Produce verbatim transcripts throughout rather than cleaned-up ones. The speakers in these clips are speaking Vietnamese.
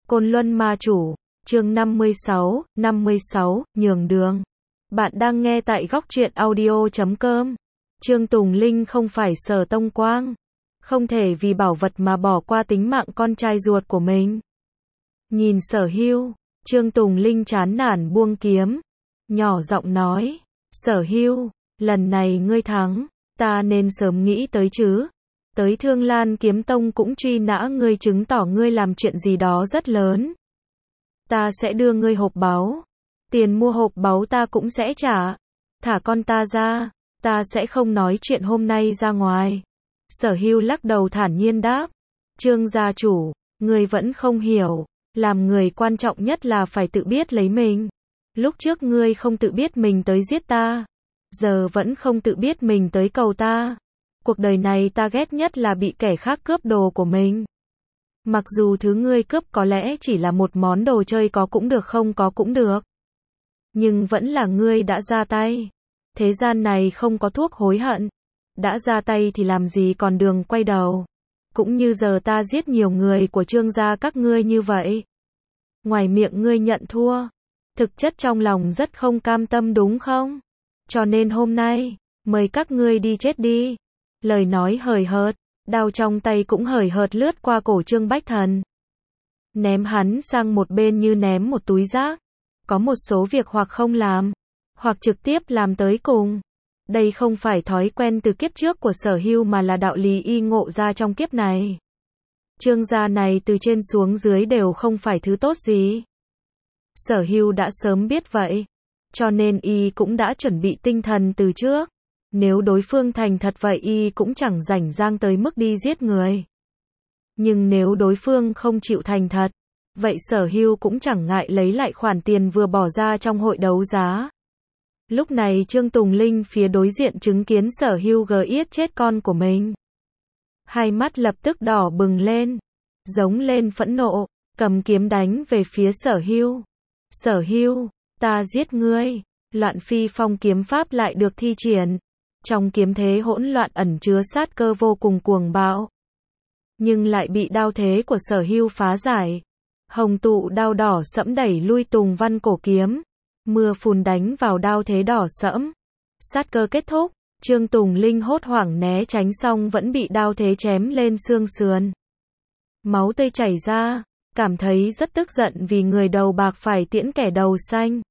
Côn Luân Ma Chủ, chương năm mươi sáu, năm mươi sáu, nhường đường. Bạn đang nghe tại góc truyện audio chấm com. Trương Tùng Linh không phải Sở Tông Quang. Không thể vì bảo vật mà bỏ qua tính mạng con trai ruột của mình. Nhìn Sở Hưu, Trương Tùng Linh chán nản buông kiếm. Nhỏ giọng nói, Sở Hưu, lần này ngươi thắng, ta nên sớm nghĩ tới chứ. Tới Thương Lan Kiếm Tông cũng truy nã ngươi, chứng tỏ ngươi làm chuyện gì đó rất lớn. Ta sẽ đưa ngươi hộp báu. Tiền mua hộp báu ta cũng sẽ trả. Thả con ta ra, ta sẽ không nói chuyện hôm nay ra ngoài. Sở Hưu lắc đầu thản nhiên đáp. Trương gia chủ, ngươi vẫn không hiểu. Làm người quan trọng nhất là phải tự biết lấy mình. Lúc trước ngươi không tự biết mình tới giết ta. Giờ vẫn không tự biết mình tới cầu ta. Cuộc đời này ta ghét nhất là bị kẻ khác cướp đồ của mình. Mặc dù thứ ngươi cướp có lẽ chỉ là một món đồ chơi, có cũng được không có cũng được. Nhưng vẫn là ngươi đã ra tay. Thế gian này không có thuốc hối hận. Đã ra tay thì làm gì còn đường quay đầu. Cũng như giờ ta giết nhiều người của Trương gia các ngươi như vậy. Ngoài miệng ngươi nhận thua, thực chất trong lòng rất không cam tâm đúng không? Cho nên hôm nay, mời các ngươi đi chết đi. Lời nói hời hợt, đao trong tay cũng hời hợt lướt qua cổ Trương Bách Thần. Ném hắn sang một bên như ném một túi rác. Có một số việc hoặc không làm, hoặc trực tiếp làm tới cùng. Đây không phải thói quen từ kiếp trước của Sở Hưu mà là đạo lý y ngộ ra trong kiếp này. Trương gia này từ trên xuống dưới đều không phải thứ tốt gì. Sở Hưu đã sớm biết vậy, cho nên y cũng đã chuẩn bị tinh thần từ trước. Nếu đối phương thành thật vậy y cũng chẳng rảnh rang tới mức đi giết người. Nhưng nếu đối phương không chịu thành thật, vậy Sở Hưu cũng chẳng ngại lấy lại khoản tiền vừa bỏ ra trong hội đấu giá. Lúc này Trương Tùng Linh phía đối diện chứng kiến Sở Hưu gờ yết chết con của mình. Hai mắt lập tức đỏ bừng lên, giống lên phẫn nộ, cầm kiếm đánh về phía Sở Hưu. Sở Hưu, ta giết ngươi. Loạn phi phong kiếm pháp lại được thi triển. Trong kiếm thế hỗn loạn ẩn chứa sát cơ vô cùng cuồng bạo. Nhưng lại bị đao thế của Sở Hưu phá giải. Hồng tụ đao đỏ sẫm đẩy lui Tùng Văn cổ kiếm. Mưa phùn đánh vào đao thế đỏ sẫm. Sát cơ kết thúc, Trương Tùng Linh hốt hoảng né tránh xong vẫn bị đao thế chém lên xương sườn. Máu tươi chảy ra, cảm thấy rất tức giận vì người đầu bạc phải tiễn kẻ đầu xanh.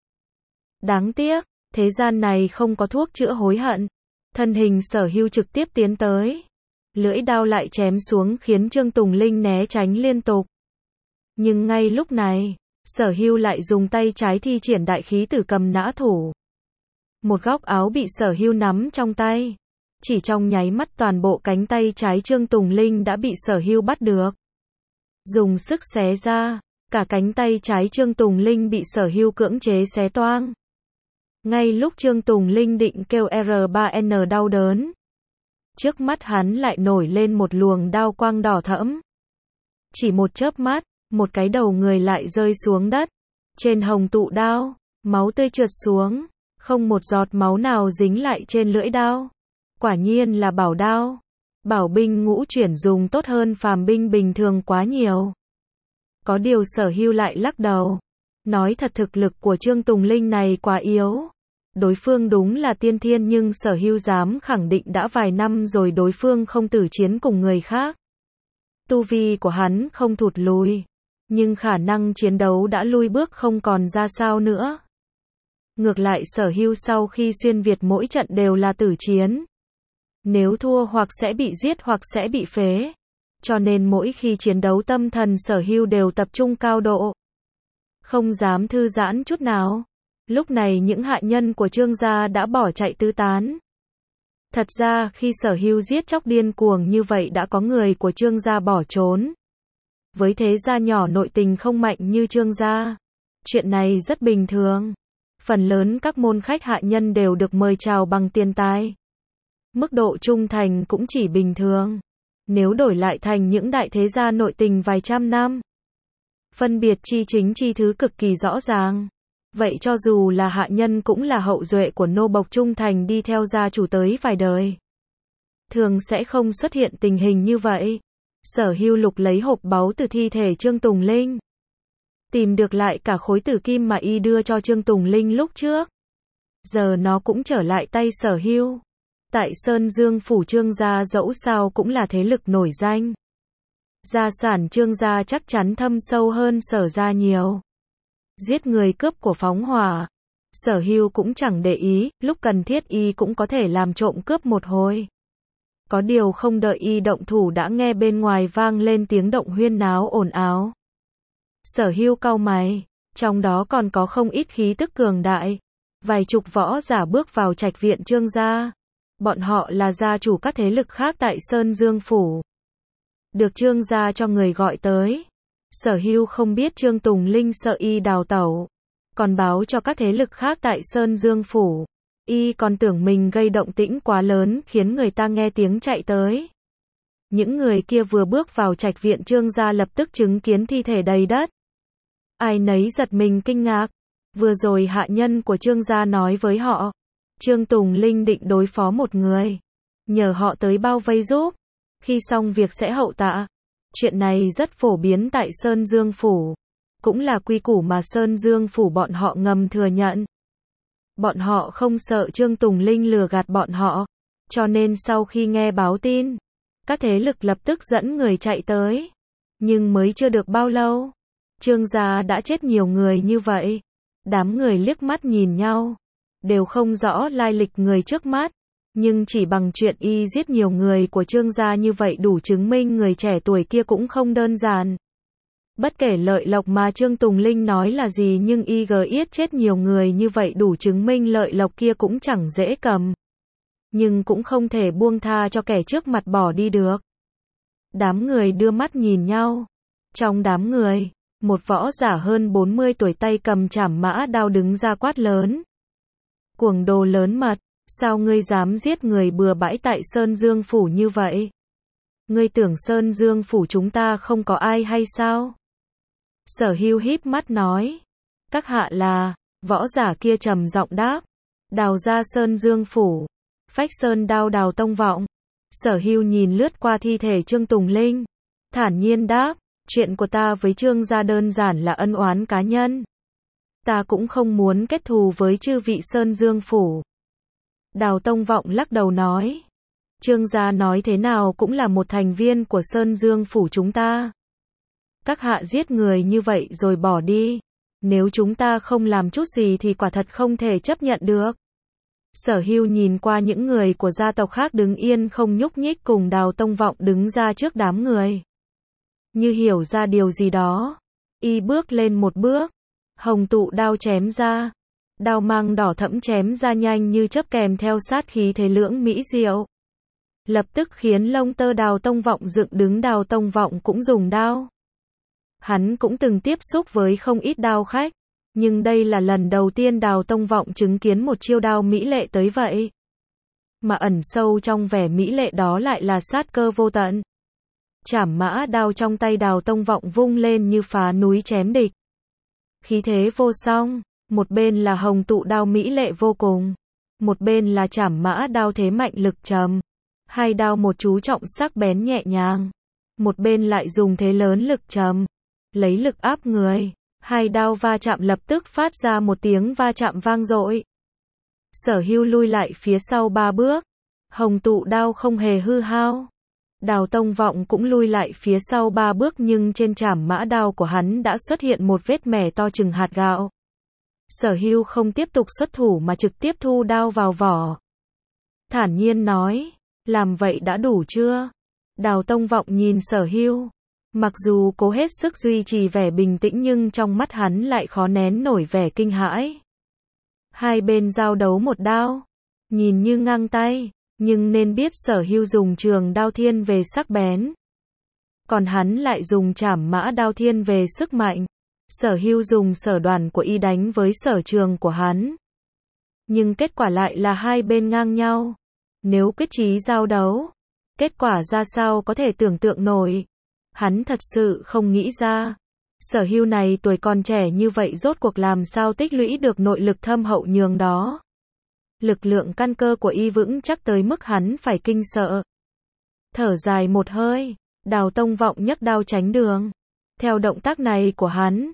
Đáng tiếc, thế gian này không có thuốc chữa hối hận. Thân hình Sở Hưu trực tiếp tiến tới. Lưỡi đao lại chém xuống khiến Trương Tùng Linh né tránh liên tục. Nhưng ngay lúc này, Sở Hưu lại dùng tay trái thi triển đại khí tử cầm nã thủ. Một góc áo bị Sở Hưu nắm trong tay. Chỉ trong nháy mắt toàn bộ cánh tay trái Trương Tùng Linh đã bị Sở Hưu bắt được. Dùng sức xé ra, cả cánh tay trái Trương Tùng Linh bị Sở Hưu cưỡng chế xé toang. Ngay lúc Trương Tùng Linh định kêu R ba N đau đớn, trước mắt hắn lại nổi lên một luồng đao quang đỏ thẫm. Chỉ một chớp mắt, một cái đầu người lại rơi xuống đất. Trên hồng tụ đao, máu tươi trượt xuống, không một giọt máu nào dính lại trên lưỡi đao. Quả nhiên là bảo đao. Bảo binh ngũ chuyển dùng tốt hơn phàm binh bình thường quá nhiều. Có điều Sở Hưu lại lắc đầu. Nói thật, thực lực của Trương Tùng Linh này quá yếu. Đối phương đúng là tiên thiên, nhưng Sở Hưu dám khẳng định đã vài năm rồi đối phương không tử chiến cùng người khác. Tu vi của hắn không thụt lùi, nhưng khả năng chiến đấu đã lui bước không còn ra sao nữa. Ngược lại Sở Hưu sau khi xuyên Việt mỗi trận đều là tử chiến. Nếu thua hoặc sẽ bị giết hoặc sẽ bị phế. Cho nên mỗi khi chiến đấu tâm thần Sở Hưu đều tập trung cao độ. Không dám thư giãn chút nào. Lúc này những hạ nhân của Trương gia đã bỏ chạy tứ tán. Thật ra khi Sở Hưu giết chóc điên cuồng như vậy đã có người của Trương gia bỏ trốn. Với thế gia nhỏ nội tình không mạnh như Trương gia, chuyện này rất bình thường. Phần lớn các môn khách hạ nhân đều được mời chào bằng tiền tài. Mức độ trung thành cũng chỉ bình thường. Nếu đổi lại thành những đại thế gia nội tình vài trăm năm, phân biệt chi chính chi thứ cực kỳ rõ ràng. Vậy cho dù là hạ nhân cũng là hậu duệ của nô bộc trung thành đi theo gia chủ tới vài đời. Thường sẽ không xuất hiện tình hình như vậy. Sở Hưu lục lấy hộp báu từ thi thể Trương Tùng Linh. tìm được lại cả khối tử kim mà y đưa cho Trương Tùng Linh lúc trước. Giờ nó cũng trở lại tay Sở Hưu. Tại Sơn Dương phủ Trương gia dẫu sao cũng là thế lực nổi danh. Gia sản Trương gia chắc chắn thâm sâu hơn Sở gia nhiều. Giết người cướp của phóng hỏa, Sở Hưu cũng chẳng để ý, lúc cần thiết y cũng có thể làm trộm cướp một hồi. Có điều không đợi y động thủ đã nghe bên ngoài vang lên tiếng động huyên náo ồn ào. Sở Hưu cau mày, trong đó còn có không ít khí tức cường đại. Vài chục võ giả bước vào trạch viện Trương gia. Bọn họ là gia chủ các thế lực khác tại Sơn Dương phủ. Được Trương gia cho người gọi tới. Sở Hưu không biết Trương Tùng Linh sợ y đào tẩu, còn báo cho các thế lực khác tại Sơn Dương phủ. Y còn tưởng mình gây động tĩnh quá lớn khiến người ta nghe tiếng chạy tới. Những người kia vừa bước vào trạch viện Trương gia lập tức chứng kiến thi thể đầy đất. Ai nấy giật mình kinh ngạc. Vừa rồi hạ nhân của Trương gia nói với họ, Trương Tùng Linh định đối phó một người, nhờ họ tới bao vây giúp, khi xong việc sẽ hậu tạ. Chuyện này rất phổ biến tại Sơn Dương phủ, cũng là quy củ mà Sơn Dương phủ bọn họ ngầm thừa nhận. Bọn họ không sợ Trương Tùng Linh lừa gạt bọn họ, cho nên sau khi nghe báo tin, các thế lực lập tức dẫn người chạy tới. Nhưng mới chưa được bao lâu, Trương gia đã chết nhiều người như vậy. Đám người liếc mắt nhìn nhau, đều không rõ lai lịch người trước mắt, nhưng chỉ bằng chuyện y giết nhiều người của Trương gia như vậy đủ chứng minh người trẻ tuổi kia cũng không đơn giản. Bất kể lợi lộc mà Trương Tùng Linh nói là gì nhưng y giết chết nhiều người như vậy đủ chứng minh lợi lộc kia cũng chẳng dễ cầm. Nhưng cũng không thể buông tha cho kẻ trước mặt bỏ đi được. Đám người đưa mắt nhìn nhau. Trong đám người, một võ giả hơn bốn mươi tuổi tay cầm trảm mã đao đứng ra quát lớn. Cuồng đồ lớn mật, sao ngươi dám giết người bừa bãi tại Sơn Dương phủ như vậy? Ngươi tưởng Sơn Dương phủ chúng ta không có ai hay sao? Sở Hưu híp mắt nói. Các hạ là, võ giả kia trầm giọng đáp. Đào ra Sơn Dương phủ, phách sơn đao Đào Tông Vọng. Sở Hưu nhìn lướt qua thi thể Trương Tùng Linh, thản nhiên đáp. Chuyện của ta với Trương gia đơn giản là ân oán cá nhân. Ta cũng không muốn kết thù với chư vị Sơn Dương phủ. Đào Tông Vọng lắc đầu nói. Trương gia nói thế nào cũng là một thành viên của Sơn Dương phủ chúng ta. Các hạ giết người như vậy rồi bỏ đi. Nếu chúng ta không làm chút gì thì quả thật không thể chấp nhận được. Sở Hưu nhìn qua những người của gia tộc khác đứng yên không nhúc nhích cùng Đào Tông Vọng đứng ra trước đám người. Như hiểu ra điều gì đó, y bước lên một bước, hồng tụ đao chém ra, đao mang đỏ thẫm chém ra nhanh như chớp kèm theo sát khí thế lưỡng mỹ diệu. Lập tức khiến lông tơ Đào Tông Vọng dựng đứng. Đào Tông Vọng cũng dùng đao. Hắn cũng từng tiếp xúc với không ít đao khách, nhưng đây là lần đầu tiên Đào Tông Vọng chứng kiến một chiêu đao mỹ lệ tới vậy. Mà ẩn sâu trong vẻ mỹ lệ đó lại là sát cơ vô tận. Trảm mã đao trong tay Đào Tông Vọng vung lên như phá núi chém địch. Khí thế vô song, một bên là hồng tụ đao mỹ lệ vô cùng, một bên là trảm mã đao thế mạnh lực trầm. Hai đao một chú trọng sắc bén nhẹ nhàng, một bên lại dùng thế lớn lực trầm, lấy lực áp người. Hai đao va chạm lập tức phát ra một tiếng va chạm vang dội. Sở Hưu lui lại phía sau ba bước, hồng tụ đao không hề hư hao. Đào Tông Vọng cũng lui lại phía sau ba bước nhưng trên trảm mã đao của hắn đã xuất hiện một vết mẻ to chừng hạt gạo. Sở Hưu không tiếp tục xuất thủ mà trực tiếp thu đao vào vỏ. Thản nhiên nói, làm vậy đã đủ chưa? Đào Tông Vọng nhìn Sở Hưu. Mặc dù cố hết sức duy trì vẻ bình tĩnh nhưng trong mắt hắn lại khó nén nổi vẻ kinh hãi. Hai bên giao đấu một đao, nhìn như ngang tay, nhưng nên biết Sở Hưu dùng trường đao thiên về sắc bén, còn hắn lại dùng trảm mã đao thiên về sức mạnh. Sở Hưu dùng sở đoàn của y đánh với sở trường của hắn, nhưng kết quả lại là hai bên ngang nhau. Nếu quyết chí giao đấu, kết quả ra sao có thể tưởng tượng nổi. Hắn thật sự không nghĩ ra, Sở Hưu này tuổi còn trẻ như vậy rốt cuộc làm sao tích lũy được nội lực thâm hậu nhường đó. Lực lượng căn cơ của y vững chắc tới mức hắn phải kinh sợ. Thở dài một hơi, Đào Tông Vọng nhấc đao tránh đường. Theo động tác này của hắn,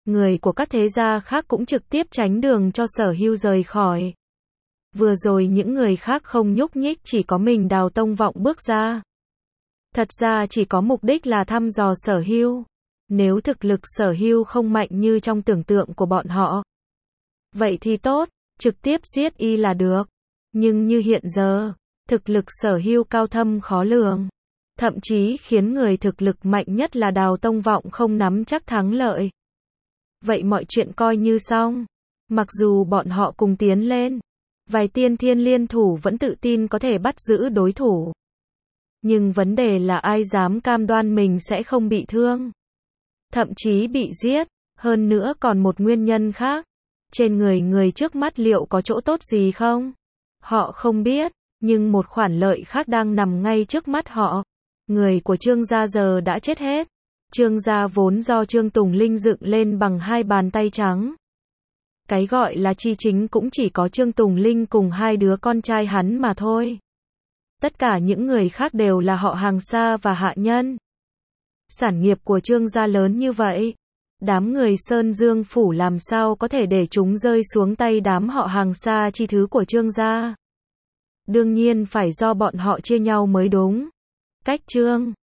người của các thế gia khác cũng trực tiếp tránh đường cho Sở Hưu rời khỏi. Vừa rồi những người khác không nhúc nhích, chỉ có mình Đào Tông Vọng bước ra. Thật ra chỉ có mục đích là thăm dò Sở Hưu. Nếu thực lực Sở Hưu không mạnh như trong tưởng tượng của bọn họ, vậy thì tốt, trực tiếp giết y là được. Nhưng như hiện giờ, thực lực Sở Hưu cao thâm khó lường, thậm chí khiến người thực lực mạnh nhất là Đào Tông Vọng không nắm chắc thắng lợi. Vậy mọi chuyện coi như xong. Mặc dù bọn họ cùng tiến lên, vài tiên thiên liên thủ vẫn tự tin có thể bắt giữ đối thủ. Nhưng vấn đề là ai dám cam đoan mình sẽ không bị thương, thậm chí bị giết. Hơn nữa còn một nguyên nhân khác, trên người người trước mắt liệu có chỗ tốt gì không? Họ không biết, nhưng một khoản lợi khác đang nằm ngay trước mắt họ. Người của Trương gia giờ đã chết hết. Trương gia vốn do Trương Tùng Linh dựng lên bằng hai bàn tay trắng. Cái gọi là chi chính cũng chỉ có Trương Tùng Linh cùng hai đứa con trai hắn mà thôi. Tất cả những người khác đều là họ hàng xa và hạ nhân. Sản nghiệp của Trương gia lớn như vậy, đám người Sơn Dương Phủ làm sao có thể để chúng rơi xuống tay đám họ hàng xa chi thứ của Trương gia. Đương nhiên phải do bọn họ chia nhau mới đúng. Cách Trương